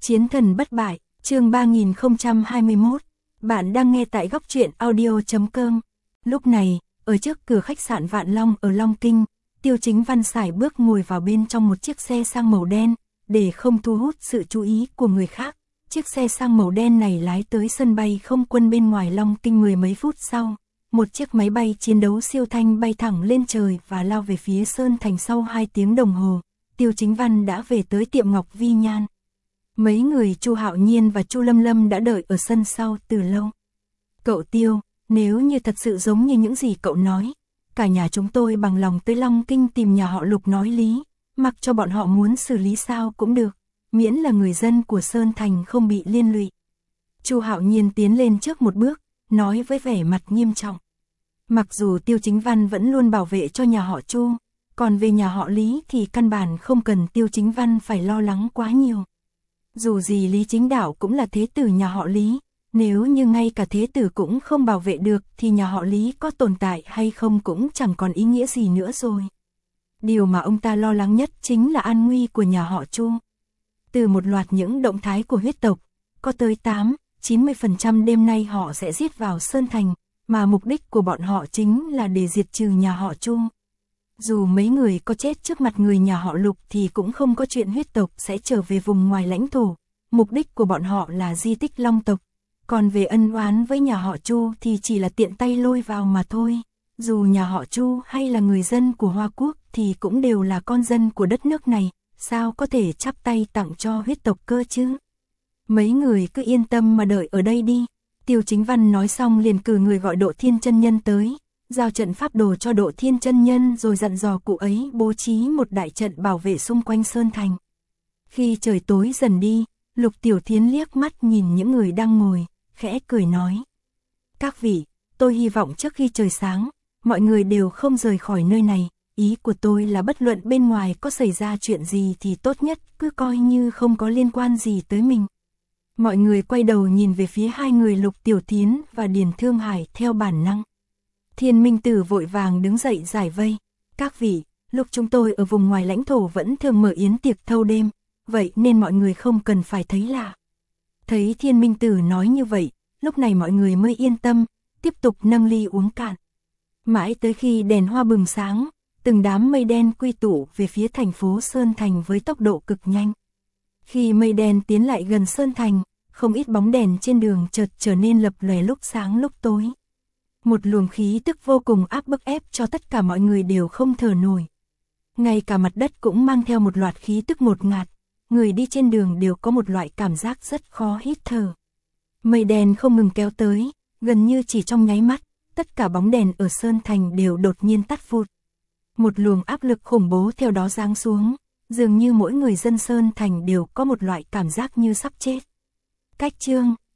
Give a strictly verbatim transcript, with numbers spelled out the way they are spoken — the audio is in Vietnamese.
Chiến thần bất bại, chương ba nghìn không trăm hai mươi mốt. Bạn đang nghe tại góc truyện audio chấm com. Lúc này, ở trước cửa khách sạn Vạn Long ở Long Kinh, Tiêu Chính Văn sải bước ngồi vào bên trong một chiếc xe sang màu đen, để không thu hút sự chú ý của người khác. Chiếc xe sang màu đen này lái tới sân bay không quân bên ngoài Long Kinh mười mấy phút sau. Một chiếc máy bay chiến đấu siêu thanh bay thẳng lên trời và lao về phía Sơn Thành. Sau hai tiếng đồng hồ, Tiêu Chính Văn đã về tới tiệm Ngọc Vi Nhan. Mấy người Chu Hạo Nhiên và Chu Lâm Lâm đã đợi ở sân sau từ lâu. Cậu Tiêu, nếu như thật sự giống như những gì cậu nói, cả nhà chúng tôi bằng lòng tới Long Kinh tìm nhà họ Lục nói lý, mặc cho bọn họ muốn xử lý sao cũng được, miễn là người dân của Sơn Thành không bị liên lụy. Chu Hạo Nhiên tiến lên trước một bước, nói với vẻ mặt nghiêm trọng. Mặc dù Tiêu Chính Văn vẫn luôn bảo vệ cho nhà họ Chu, còn về nhà họ Lý thì căn bản không cần Tiêu Chính Văn phải lo lắng quá nhiều. Dù gì Lý Chính Đạo cũng là thế tử nhà họ Lý, nếu như ngay cả thế tử cũng không bảo vệ được thì nhà họ Lý có tồn tại hay không cũng chẳng còn ý nghĩa gì nữa rồi. Điều mà ông ta lo lắng nhất chính là an nguy của nhà họ Chu. Từ một loạt những động thái của huyết tộc, có tới tám đến chín mươi phần trăm đêm nay họ sẽ giết vào Sơn Thành, mà mục đích của bọn họ chính là để diệt trừ nhà họ Chu. Dù mấy người có chết trước mặt người nhà họ Lục thì cũng không có chuyện huyết tộc sẽ trở về vùng ngoài lãnh thổ. Mục đích của bọn họ là di tích Long tộc. Còn về ân oán với nhà họ Chu thì chỉ là tiện tay lôi vào mà thôi. Dù nhà họ Chu hay là người dân của Hoa Quốc thì cũng đều là con dân của đất nước này. Sao có thể chắp tay tặng cho huyết tộc cơ chứ? Mấy người cứ yên tâm mà đợi ở đây đi. Tiêu Chính Văn nói xong liền cử người gọi Độ Thiên Chân Nhân tới, giao trận pháp đồ cho Độ Thiên Chân Nhân rồi dặn dò cụ ấy bố trí một đại trận bảo vệ xung quanh Sơn Thành. Khi trời tối dần đi, Lục Tiểu Thiến liếc mắt nhìn những người đang ngồi, khẽ cười nói. Các vị, tôi hy vọng trước khi trời sáng, mọi người đều không rời khỏi nơi này. Ý của tôi là bất luận bên ngoài có xảy ra chuyện gì thì tốt nhất cứ coi như không có liên quan gì tới mình. Mọi người quay đầu nhìn về phía hai người Lục Tiểu Thiến và Điền Thương Hải theo bản năng. Thiên Minh Tử vội vàng đứng dậy giải vây. Các vị, lúc chúng tôi ở vùng ngoài lãnh thổ vẫn thường mở yến tiệc thâu đêm, vậy nên mọi người không cần phải thấy lạ. Thấy Thiên Minh Tử nói như vậy, lúc này mọi người mới yên tâm, tiếp tục nâng ly uống cạn. Mãi tới khi đèn hoa bừng sáng, từng đám mây đen quy tụ về phía thành phố Sơn Thành với tốc độ cực nhanh. Khi mây đen tiến lại gần Sơn Thành, không ít bóng đèn trên đường chợt trở nên lập lòe lúc sáng lúc tối. Một luồng khí tức vô cùng áp bức ép cho tất cả mọi người đều không thở nổi. Ngay cả mặt đất cũng mang theo một loạt khí tức ngột ngạt, người đi trên đường đều có một loại cảm giác rất khó hít thở. Mây đen không ngừng kéo tới, gần như chỉ trong nháy mắt, tất cả bóng đèn ở Sơn Thành đều đột nhiên tắt vụt. Một luồng áp lực khủng bố theo đó giáng xuống, dường như mỗi người dân Sơn Thành đều có một loại cảm giác như sắp chết. Cách chương